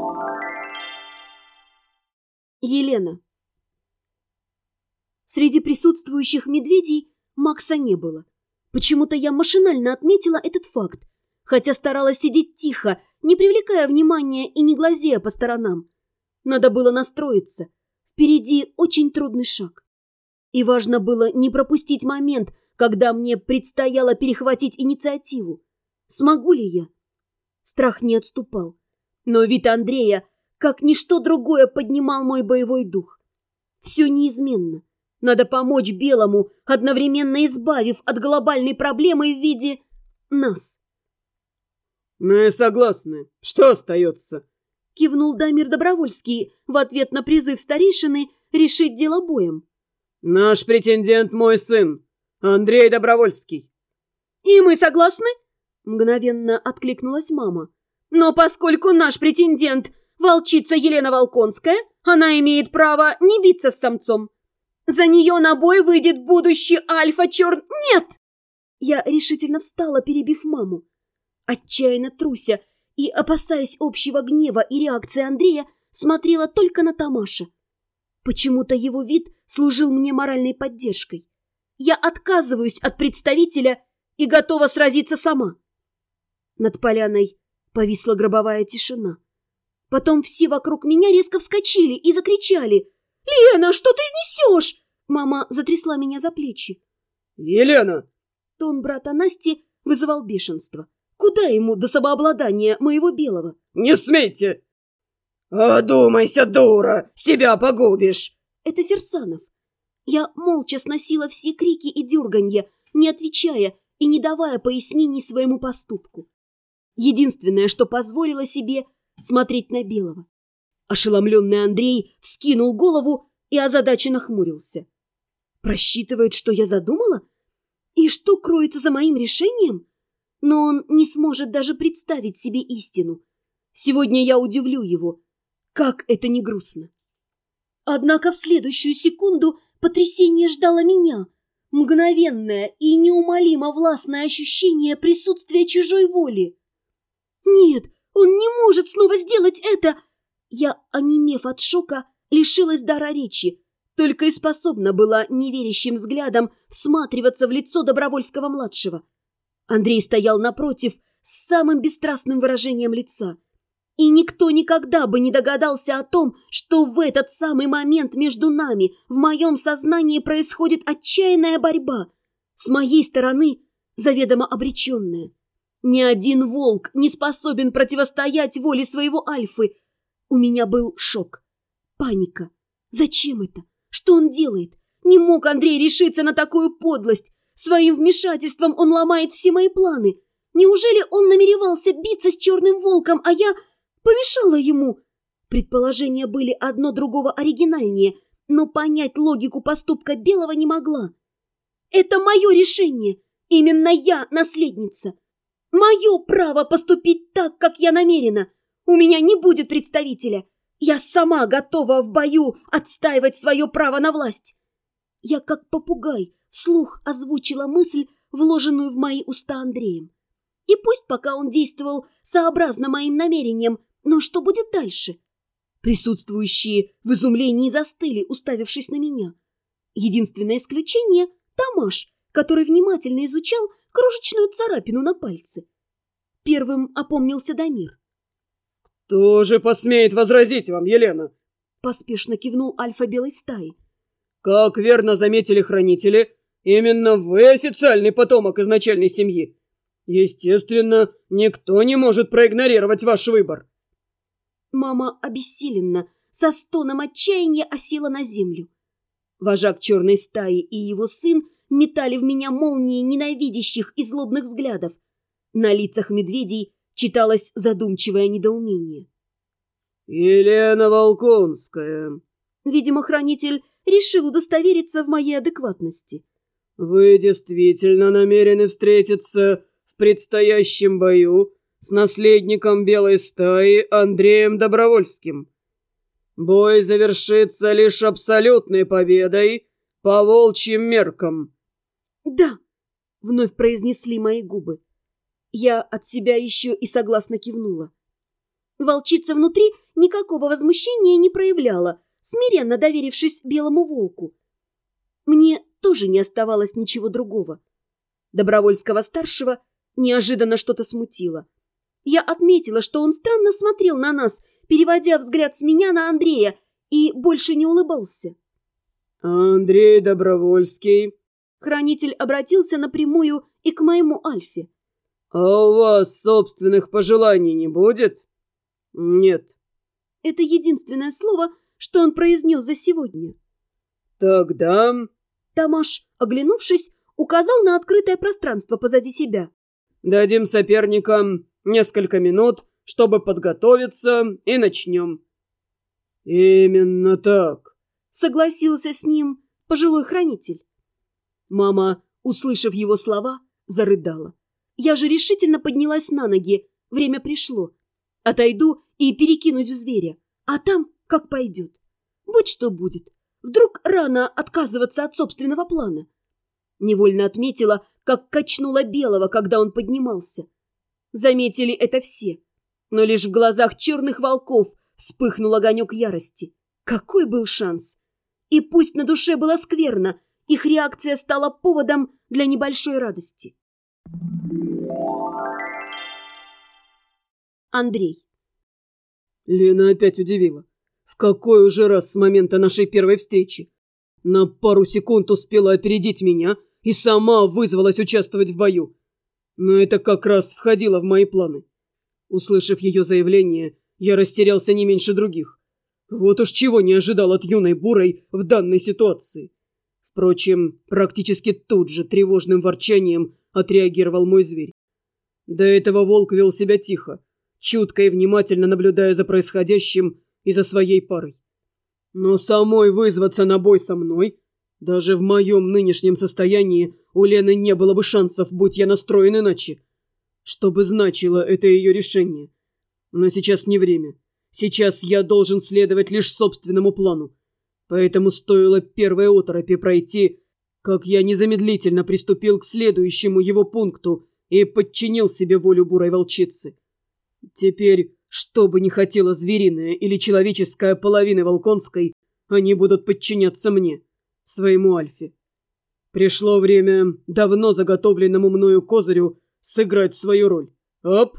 Елена. Среди присутствующих медведей Макса не было. Почему-то я машинально отметила этот факт, хотя старалась сидеть тихо, не привлекая внимания и не глазея по сторонам. Надо было настроиться. Впереди очень трудный шаг. И важно было не пропустить момент, когда мне предстояло перехватить инициативу. Смогу ли я? Страх не отступал. Но вид Андрея, как ничто другое, поднимал мой боевой дух. Все неизменно. Надо помочь Белому, одновременно избавив от глобальной проблемы в виде нас. «Мы согласны. Что остается?» Кивнул Дамир Добровольский в ответ на призыв старейшины решить дело боем. «Наш претендент мой сын, Андрей Добровольский». «И мы согласны?» Мгновенно откликнулась мама. «Но поскольку наш претендент – волчица Елена Волконская, она имеет право не биться с самцом. За нее на бой выйдет будущий альфа-черн... Нет!» Я решительно встала, перебив маму. Отчаянно труся и, опасаясь общего гнева и реакции Андрея, смотрела только на Тамаша. Почему-то его вид служил мне моральной поддержкой. Я отказываюсь от представителя и готова сразиться сама. Над поляной повисла гробовая тишина. Потом все вокруг меня резко вскочили и закричали: «Лена, что ты несешь?» Мама затрясла меня за плечи. «Елена!» Тон брата Насти вызывал бешенство. Куда ему до самообладания моего Белого? «Не смейте!» «Одумайся, дура! Себя погубишь!» Это Фирсанов. Я молча сносила все крики и дерганья, не отвечая и не давая пояснений своему поступку. Единственное, что позволила себе — смотреть на Белого. Ошеломленный Андрей вскинул голову и озадаченно хмурился. Просчитывает, что я задумала? И что кроется за моим решением? Но он не сможет даже представить себе истину. Сегодня я удивлю его. Как это не грустно. Однако в следующую секунду потрясение ждало меня. Мгновенное и неумолимо властное ощущение присутствия чужой воли. Нет, он не может снова сделать это. Я, онемев от шока, лишилась дара речи, только и способна была неверящим взглядом всматриваться в лицо Добровольского-младшего. Андрей стоял напротив с самым бесстрастным выражением лица. И никто никогда бы не догадался о том, что в этот самый момент между нами, в моем сознании, происходит отчаянная борьба, с моей стороны заведомо обреченная. Ни один волк не способен противостоять воле своего альфы. У меня был шок, паника. Зачем это? Что он делает? Не мог Андрей решиться на такую подлость. Своим вмешательством он ломает все мои планы. Неужели он намеревался биться с черным волком, а я помешала ему? Предположения были одно другого оригинальнее, но понять логику поступка Белого не могла. Это мое решение. Именно я наследница. Мое право поступить так, как я намерена. У меня не будет представителя. Я сама готова в бою отстаивать свое право на власть. Я, как попугай, вслух озвучила мысль, вложенную в мои уста Андреем. И пусть пока он действовал сообразно моим намерениям, но что будет дальше? Присутствующие в изумлении застыли, уставившись на меня. Единственное исключение – Тамаш, который внимательно изучал крошечную царапину на пальце. Первым опомнился Дамир. «Кто же посмеет возразить вам, Елена?» Поспешно кивнул альфа белой стаи. «Как верно заметили хранители, именно вы официальный потомок изначальной семьи. Естественно, никто не может проигнорировать ваш выбор». Мама обессиленно, со стоном отчаяния осела на землю. Вожак черной стаи и его сын метали в меня молнии ненавидящих и злобных взглядов. На лицах медведей читалось задумчивое недоумение. «Елена Волконская». Видимо, хранитель решил удостовериться в моей адекватности. «Вы действительно намерены встретиться в предстоящем бою с наследником белой стаи Андреем Добровольским. Бой завершится лишь абсолютной победой по волчьим меркам». «Да», — вновь произнесли мои губы. Я от себя еще и согласно кивнула. Волчица внутри никакого возмущения не проявляла, смиренно доверившись белому волку. Мне тоже не оставалось ничего другого. Добровольского-старшего неожиданно что-то смутило. Я отметила, что он странно смотрел на нас, переводя взгляд с меня на Андрея, и больше не улыбался. «Андрей Добровольский». Хранитель обратился напрямую и к моему Альфе. «А у вас собственных пожеланий не будет?» «Нет». Это единственное слово, что он произнес за сегодня. «Тогда...» Тамаш, оглянувшись, указал на открытое пространство позади себя. «Дадим соперникам несколько минут, чтобы подготовиться, и начнем». «Именно так», — согласился с ним пожилой хранитель. Мама, услышав его слова, зарыдала. Я же решительно поднялась на ноги. Время пришло. Отойду и перекинусь в зверя. А там как пойдет. Будь что будет. Вдруг рано отказываться от собственного плана. Невольно отметила, как качнула белого, когда он поднимался. Заметили это все. Но лишь в глазах черных волков вспыхнул огонек ярости. Какой был шанс? И пусть на душе было скверно, их реакция стала поводом для небольшой радости. Андрей. Лена опять удивила. В какой уже раз с момента нашей первой встречи? На пару секунд успела опередить меня и сама вызвалась участвовать в бою. Но это как раз входило в мои планы. Услышав ее заявление, я растерялся не меньше других. Вот уж чего не ожидал от юной бурой в данной ситуации. Впрочем, практически тут же тревожным ворчанием отреагировал мой зверь. До этого волк вел себя тихо, чутко и внимательно наблюдая за происходящим и за своей парой. Но самой вызваться на бой со мной, даже в моем нынешнем состоянии, у Лены не было бы шансов, будь я настроен иначе. Что бы значило это ее решение? Но сейчас не время. Сейчас я должен следовать лишь собственному плану. Поэтому стоило первой оторопи пройти, как я незамедлительно приступил к следующему его пункту и подчинил себе волю бурой волчицы. Теперь, что бы ни хотела звериная или человеческая половина волконской, они будут подчиняться мне, своему Альфе. Пришло время давно заготовленному мною козырю сыграть свою роль. Оп!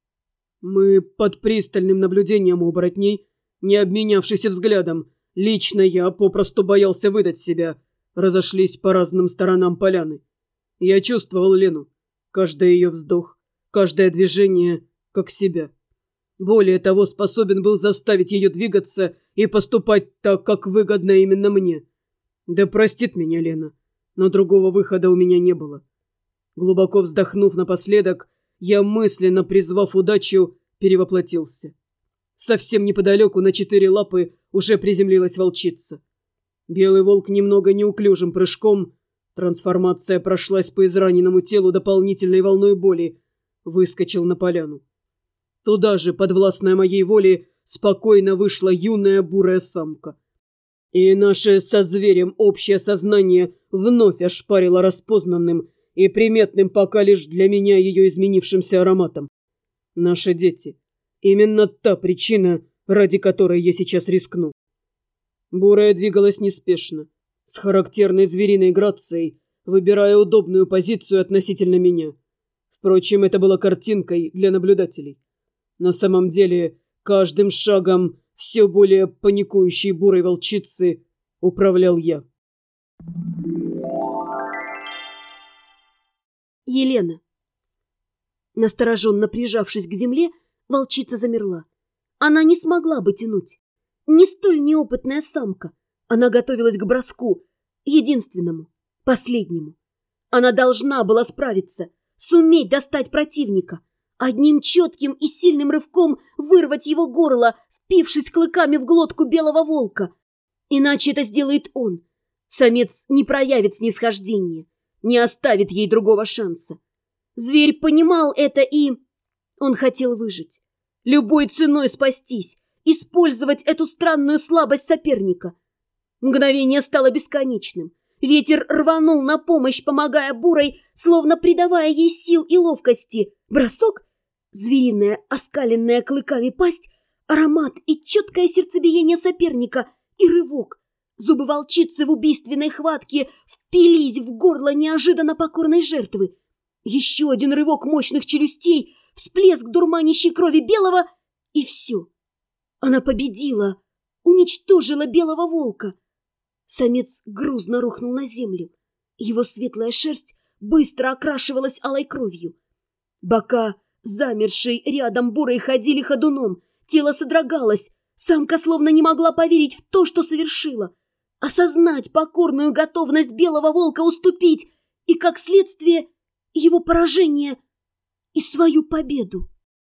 Мы под пристальным наблюдением оборотней, не обменявшись взглядом, лично я попросту боялся выдать себя, разошлись по разным сторонам поляны. Я чувствовал Лену, каждый ее вздох, каждое движение как себя. Более того, способен был заставить ее двигаться и поступать так, как выгодно именно мне. Да простит меня Лена, но другого выхода у меня не было. Глубоко вздохнув напоследок, я, мысленно призвав удачу, перевоплотился. Совсем неподалеку на 4 лапы уже приземлилась волчица. Белый волк немного неуклюжим прыжком, трансформация прошлась по израненному телу дополнительной волной боли, выскочил на поляну. Туда же, подвластная моей воле, спокойно вышла юная бурая самка. И наше со зверем общее сознание вновь ошпарило распознанным и приметным пока лишь для меня ее изменившимся ароматом. Наши дети. Именно та причина, ради которой я сейчас рискну. Бурая двигалась неспешно, с характерной звериной грацией, выбирая удобную позицию относительно меня. Впрочем, это было картинкой для наблюдателей. На самом деле, каждым шагом все более паникующей бурой волчицы управлял я. Елена. Настороженно прижавшись к земле, волчица замерла. Она не смогла бы тянуть. Не столь неопытная самка. Она готовилась к броску, единственному, последнему. Она должна была справиться, суметь достать противника, одним четким и сильным рывком вырвать его горло, впившись клыками в глотку белого волка. Иначе это сделает он. Самец не проявит снисхождения, не оставит ей другого шанса. Зверь понимал это и... Он хотел выжить. Любой ценой спастись, использовать эту странную слабость соперника. Мгновение стало бесконечным. Ветер рванул на помощь, помогая бурой, словно придавая ей сил и ловкости. Бросок? Звериная, оскаленная клыками пасть Аромат и четкое сердцебиение соперника, и рывок. Зубы волчицы в убийственной хватке впились в горло неожиданно покорной жертвы. Еще один рывок мощных челюстей, всплеск дурманящей крови белого, и все. Она победила, уничтожила белого волка. Самец грузно рухнул на землю. Его светлая шерсть быстро окрашивалась алой кровью. Бока, замершей рядом бурой, ходили ходуном, тело содрогалось, самка словно не могла поверить в то, что совершила. Осознать покорную готовность белого волка уступить и, как следствие, его поражение и свою победу.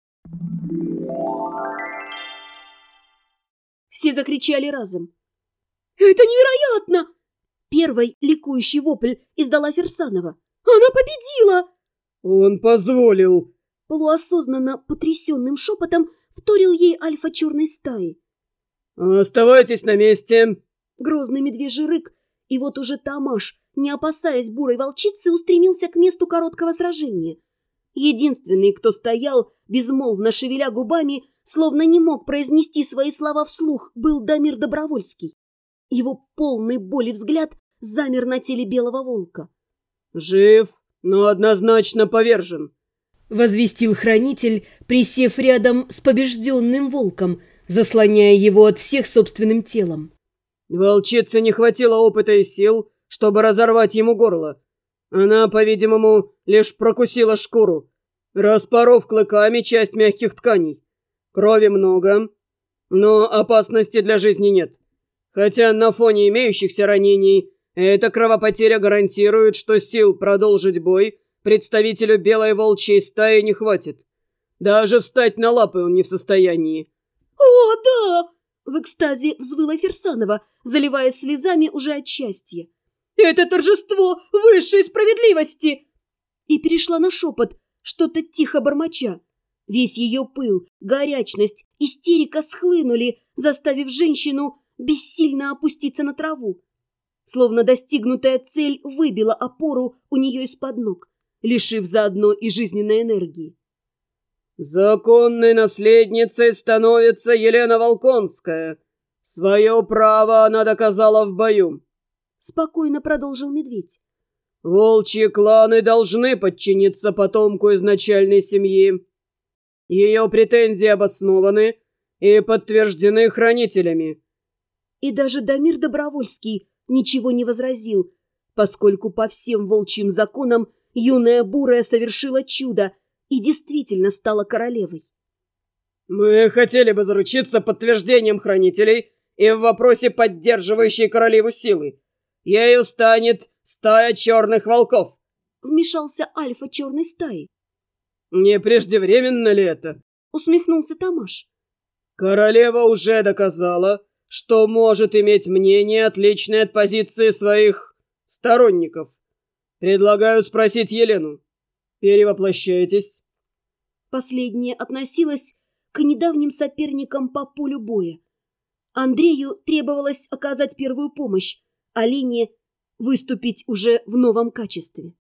Все закричали разом. «Это невероятно!» Первый ликующий вопль издала Фирсанова. «Она победила!» «Он позволил!» Полуосознанно потрясенным шепотом вторил ей альфа черной стаи. «Оставайтесь на месте!» Грозный медвежий рык, и вот уже Тамаш, не опасаясь бурой волчицы, устремился к месту короткого сражения. Единственный, кто стоял, безмолвно шевеля губами, словно не мог произнести свои слова вслух, был Дамир Добровольский. Его полный боли взгляд замер на теле белого волка. «Жив, но однозначно повержен», — возвестил хранитель, присев рядом с побежденным волком, заслоняя его от всех собственным телом. «Волчице не хватило опыта и сил, чтобы разорвать ему горло. Она, по-видимому, лишь прокусила шкуру, распоров клыками часть мягких тканей. Крови много, но опасности для жизни нет. Хотя на фоне имеющихся ранений эта кровопотеря гарантирует, что сил продолжить бой представителю белой волчьей стаи не хватит. Даже встать на лапы он не в состоянии». «О, да!» — в экстазе взвыла Фирсанова, заливаясь слезами уже от счастья. «Это торжество высшей справедливости!» И перешла на шепот, что-то тихо бормоча. Весь ее пыл, горячность, истерика схлынули, заставив женщину бессильно опуститься на траву. Словно достигнутая цель выбила опору у нее из-под ног, лишив заодно и жизненной энергии. «Законной наследницей становится Елена Волконская. Свое право она доказала в бою», — спокойно продолжил медведь. «Волчьи кланы должны подчиниться потомку изначальной семьи. Ее претензии обоснованы и подтверждены хранителями». И даже Дамир Добровольский ничего не возразил, поскольку по всем волчьим законам юная бурая совершила чудо и действительно стала королевой. «Мы хотели бы заручиться подтверждением хранителей и в вопросе поддерживающей королеву силы. Ею станет стая черных волков», — вмешался альфа черной стаи. «Не преждевременно ли это?» — усмехнулся Тамаш. «Королева уже доказала, что может иметь мнение, отличное от позиции своих сторонников. Предлагаю спросить Елену. Перевоплощайтесь». Последняя относилась к недавним соперникам по полю боя. Андрею требовалось оказать первую помощь, Алине выступить уже в новом качестве.